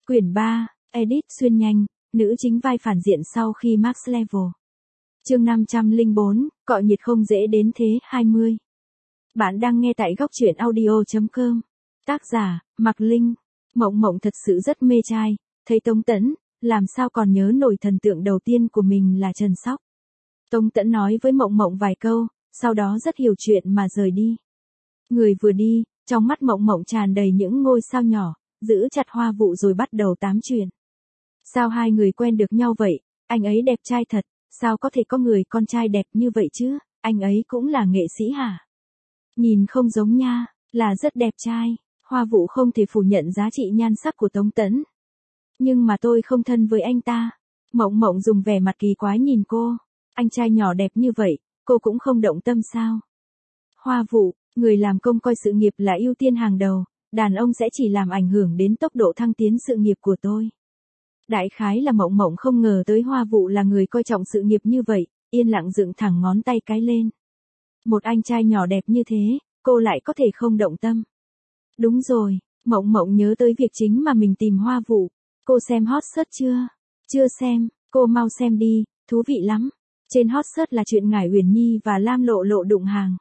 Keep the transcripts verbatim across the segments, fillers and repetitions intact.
Quyển ba, Edit xuyên nhanh, nữ chính vai phản diện sau khi max level. Chương năm trăm lẻ bốn, cọ nhiệt không dễ đến thế hai mươi. Bạn đang nghe tại góc truyện audio chấm com. Tác giả, Mạc Linh. Mộng Mộng thật sự rất mê trai, thấy Tống Tẫn, làm sao còn nhớ nổi thần tượng đầu tiên của mình là Trần Sóc. Tống Tẫn nói với Mộng Mộng vài câu, sau đó rất hiểu chuyện mà rời đi. Người vừa đi, trong mắt Mộng Mộng tràn đầy những ngôi sao nhỏ, giữ chặt Hoa Vụ rồi bắt đầu tám chuyện. Sao hai người quen được nhau vậy, anh ấy đẹp trai thật, sao có thể có người con trai đẹp như vậy chứ, anh ấy cũng là nghệ sĩ hả? Nhìn không giống nha, là rất đẹp trai. Hoa Vụ không thể phủ nhận giá trị nhan sắc của Tống Tẫn. Nhưng mà tôi không thân với anh ta. Mộng Mộng dùng vẻ mặt kỳ quái nhìn cô. Anh trai nhỏ đẹp như vậy, cô cũng không động tâm sao? Hoa Vụ, người làm công coi sự nghiệp là ưu tiên hàng đầu, đàn ông sẽ chỉ làm ảnh hưởng đến tốc độ thăng tiến sự nghiệp của tôi. Đại khái là Mộng Mộng không ngờ tới Hoa Vụ là người coi trọng sự nghiệp như vậy, yên lặng dựng thẳng ngón tay cái lên. Một anh trai nhỏ đẹp như thế, cô lại có thể không động tâm. Đúng rồi, Mộng Mộng nhớ tới việc chính mà mình tìm Hoa Vụ. Cô xem hot search chưa? Chưa xem, cô mau xem đi, thú vị lắm. Trên hot search là chuyện Ngải Uyển Nhi và Lam Lộ Lộ đụng hàng.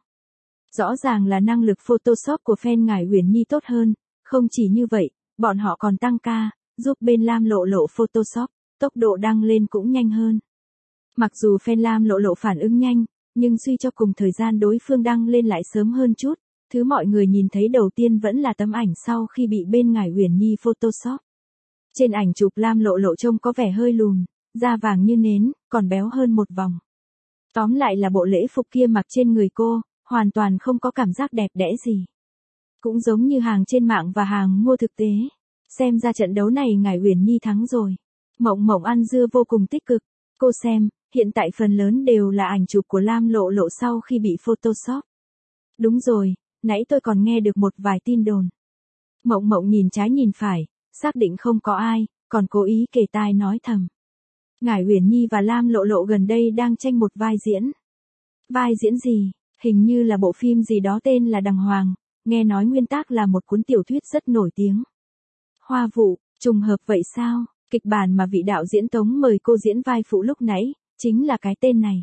Rõ ràng là năng lực Photoshop của fan Ngải Uyển Nhi tốt hơn, không chỉ như vậy, bọn họ còn tăng ca, giúp bên Lam Lộ Lộ Photoshop, tốc độ đăng lên cũng nhanh hơn. Mặc dù fan Lam Lộ Lộ phản ứng nhanh, nhưng suy cho cùng thời gian đối phương đăng lên lại sớm hơn chút. Thứ mọi người nhìn thấy đầu tiên vẫn là tấm ảnh sau khi bị bên Ngải Uyển Nhi Photoshop. Trên ảnh chụp Lam Lộ Lộ trông có vẻ hơi lùn, da vàng như nến, còn béo hơn một vòng. Tóm lại là bộ lễ phục kia mặc trên người cô, hoàn toàn không có cảm giác đẹp đẽ gì. Cũng giống như hàng trên mạng và hàng mua thực tế. Xem ra trận đấu này Ngải Uyển Nhi thắng rồi. Mộng Mộng ăn dưa vô cùng tích cực. Cô xem, hiện tại phần lớn đều là ảnh chụp của Lam Lộ Lộ sau khi bị Photoshop. Đúng rồi. Nãy tôi còn nghe được một vài tin đồn. Mộng Mộng nhìn trái nhìn phải, xác định không có ai, còn cố ý kề tai nói thầm. Ngải Uyển Nhi và Lam Lộ Lộ gần đây đang tranh một vai diễn. Vai diễn gì? Hình như là bộ phim gì đó tên là Đằng Hoàng, nghe nói nguyên tác là một cuốn tiểu thuyết rất nổi tiếng. Hoa Vụ, trùng hợp vậy sao? Kịch bản mà vị đạo diễn Tống mời cô diễn vai phụ lúc nãy, chính là cái tên này.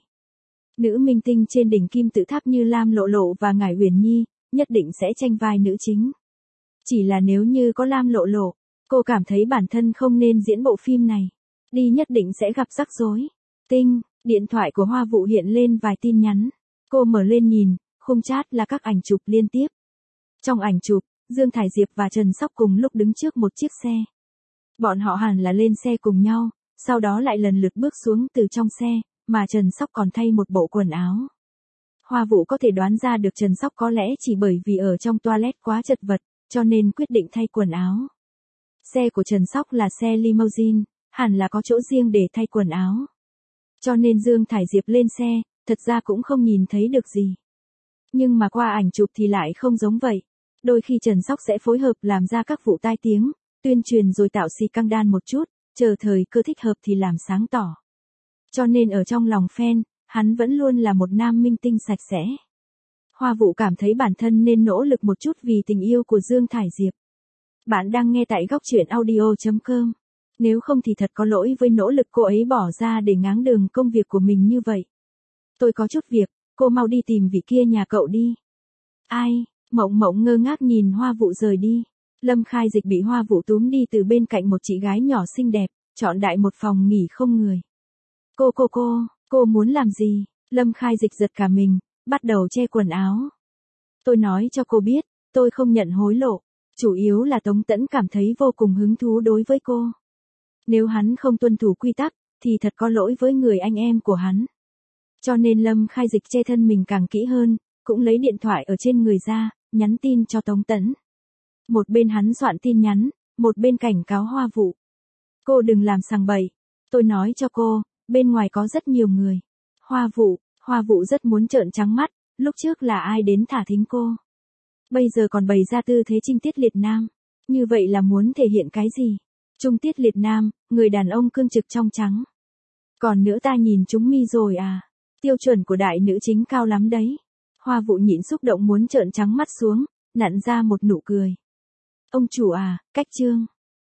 Nữ minh tinh trên đỉnh kim tự tháp như Lam Lộ Lộ và Ngải Uyển Nhi, nhất định sẽ tranh vai nữ chính. Chỉ là nếu như có Lam Lộ Lộ, cô cảm thấy bản thân không nên diễn bộ phim này. Đi nhất định sẽ gặp rắc rối. Tinh, điện thoại của Hoa Vụ hiện lên vài tin nhắn. Cô mở lên nhìn, khung chat là các ảnh chụp liên tiếp. Trong ảnh chụp, Dương Thải Diệp và Trần Sóc cùng lúc đứng trước một chiếc xe. Bọn họ hẳn là lên xe cùng nhau, sau đó lại lần lượt bước xuống từ trong xe, mà Trần Sóc còn thay một bộ quần áo. Hoa Vụ có thể đoán ra được Trần Sóc có lẽ chỉ bởi vì ở trong toilet quá chật vật, cho nên quyết định thay quần áo. Xe của Trần Sóc là xe limousine, hẳn là có chỗ riêng để thay quần áo. Cho nên Dương Thải Diệp lên xe, thật ra cũng không nhìn thấy được gì. Nhưng mà qua ảnh chụp thì lại không giống vậy. Đôi khi Trần Sóc sẽ phối hợp làm ra các vụ tai tiếng, tuyên truyền rồi tạo xì căng đan một chút, chờ thời cơ thích hợp thì làm sáng tỏ. Cho nên ở trong lòng fan, hắn vẫn luôn là một nam minh tinh sạch sẽ. Hoa Vụ cảm thấy bản thân nên nỗ lực một chút vì tình yêu của Dương Thải Diệp. Bạn đang nghe tại góc truyện audio chấm com. Nếu không thì thật có lỗi với nỗ lực cô ấy bỏ ra để ngáng đường công việc của mình như vậy. Tôi có chút việc, cô mau đi tìm vị kia nhà cậu đi. Ai? Mộng Mộng ngơ ngác nhìn Hoa Vụ rời đi. Lâm Khai Dịch bị Hoa Vụ túm đi từ bên cạnh một chị gái nhỏ xinh đẹp, chọn đại một phòng nghỉ không người. Cô cô cô, cô muốn làm gì? Lâm Khai Dịch giật cả mình, bắt đầu che quần áo. Tôi nói cho cô biết, tôi không nhận hối lộ. Chủ yếu là Tống Tẫn cảm thấy vô cùng hứng thú đối với cô. Nếu hắn không tuân thủ quy tắc, thì thật có lỗi với người anh em của hắn. Cho nên Lâm Khai Dịch che thân mình càng kỹ hơn, cũng lấy điện thoại ở trên người ra, nhắn tin cho Tống Tẫn. Một bên hắn soạn tin nhắn, một bên cảnh cáo Hoa Vụ. Cô đừng làm sằng bậy. Tôi nói cho cô, bên ngoài có rất nhiều người. Hoa Vụ, Hoa Vụ rất muốn trợn trắng mắt, lúc trước là ai đến thả thính cô. Bây giờ còn bày ra tư thế trinh tiết liệt nam. Như vậy là muốn thể hiện cái gì? Trung tiết liệt nam, người đàn ông cương trực trong trắng. Còn nữa ta nhìn chúng mi rồi à. Tiêu chuẩn của đại nữ chính cao lắm đấy. Hoa Vụ nhịn xúc động muốn trợn trắng mắt xuống, nặn ra một nụ cười. Ông chủ à, cách chương.